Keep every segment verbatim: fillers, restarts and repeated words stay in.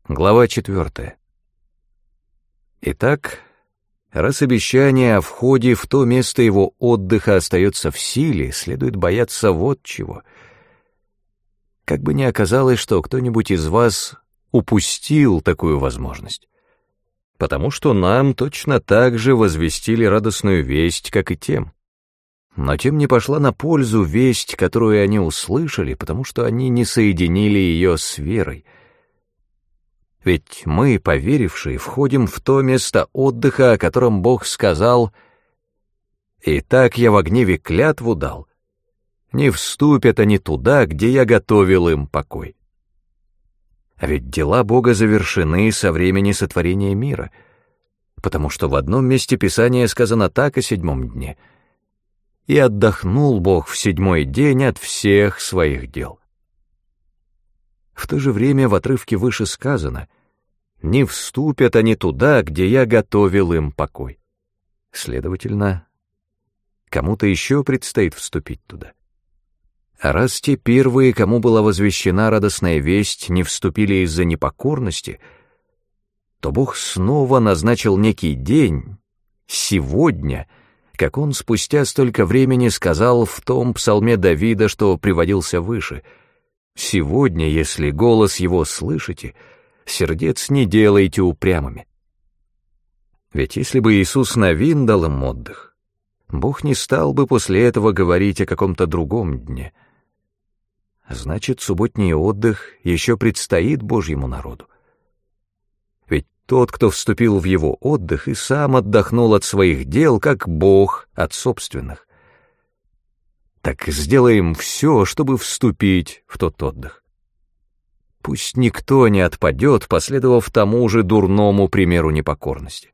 Глава четвертая. Итак, раз обещание о входе в то место его отдыха остается в силе, следует бояться вот чего. Как бы ни оказалось, что кто-нибудь из вас упустил такую возможность, потому что нам точно так же возвестили радостную весть, как и тем. Но тем не пошла на пользу весть, которую они услышали, потому что они не соединили ее с верой. Ведь мы, поверившие, входим в то место отдыха, о котором Бог сказал: «Итак я во гневе клятву дал, не вступят они туда, где я готовил им покой». А ведь дела Бога завершены со времени сотворения мира, потому что в одном месте Писания сказано так о седьмом дне: «И отдохнул Бог в седьмой день от всех своих дел». В то же время в отрывке выше сказано: «Не вступят они туда, где я готовил им покой». Следовательно, кому-то еще предстоит вступить туда. А раз те первые, кому была возвещена радостная весть, не вступили из-за непокорности, то Бог снова назначил некий день, сегодня, как Он спустя столько времени сказал в том псалме Давида, что приводился выше: «Сегодня, если голос его слышите, сердец не делайте упрямыми». Ведь если бы Иисус Навин дал им отдых, Бог не стал бы после этого говорить о каком-то другом дне. Значит, субботний отдых еще предстоит Божьему народу. Ведь тот, кто вступил в его отдых, и сам отдохнул от своих дел, как Бог от собственных. Так сделаем все, чтобы вступить в тот отдых. Пусть никто не отпадет, последовав тому же дурному примеру непокорности.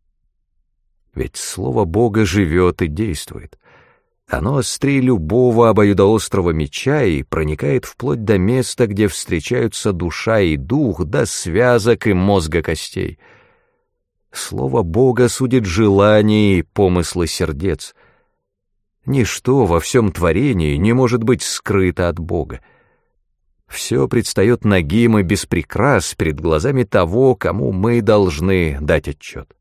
Ведь Слово Бога живет и действует. Оно острее любого обоюдоострого меча и проникает вплоть до места, где встречаются душа и дух, до связок и мозга костей. Слово Бога судит желания и помыслы сердец. Ничто во всем творении не может быть скрыто от Бога. Все предстает нагим и без прикрас перед глазами того, кому мы должны дать отчет.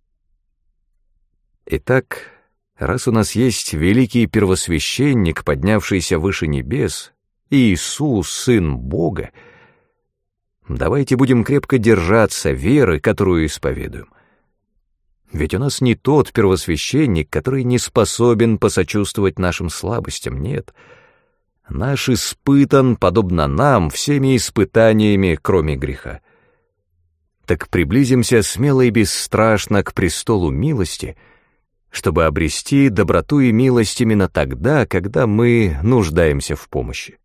Итак, раз у нас есть великий первосвященник, поднявшийся выше небес, Иисус, Сын Бога, давайте будем крепко держаться веры, которую исповедуем. Ведь у нас не тот первосвященник, который не способен посочувствовать нашим слабостям, нет. Наш испытан, подобно нам, всеми испытаниями, кроме греха. Так приблизимся смело и бесстрашно к престолу милости, чтобы обрести доброту и милость именно тогда, когда мы нуждаемся в помощи.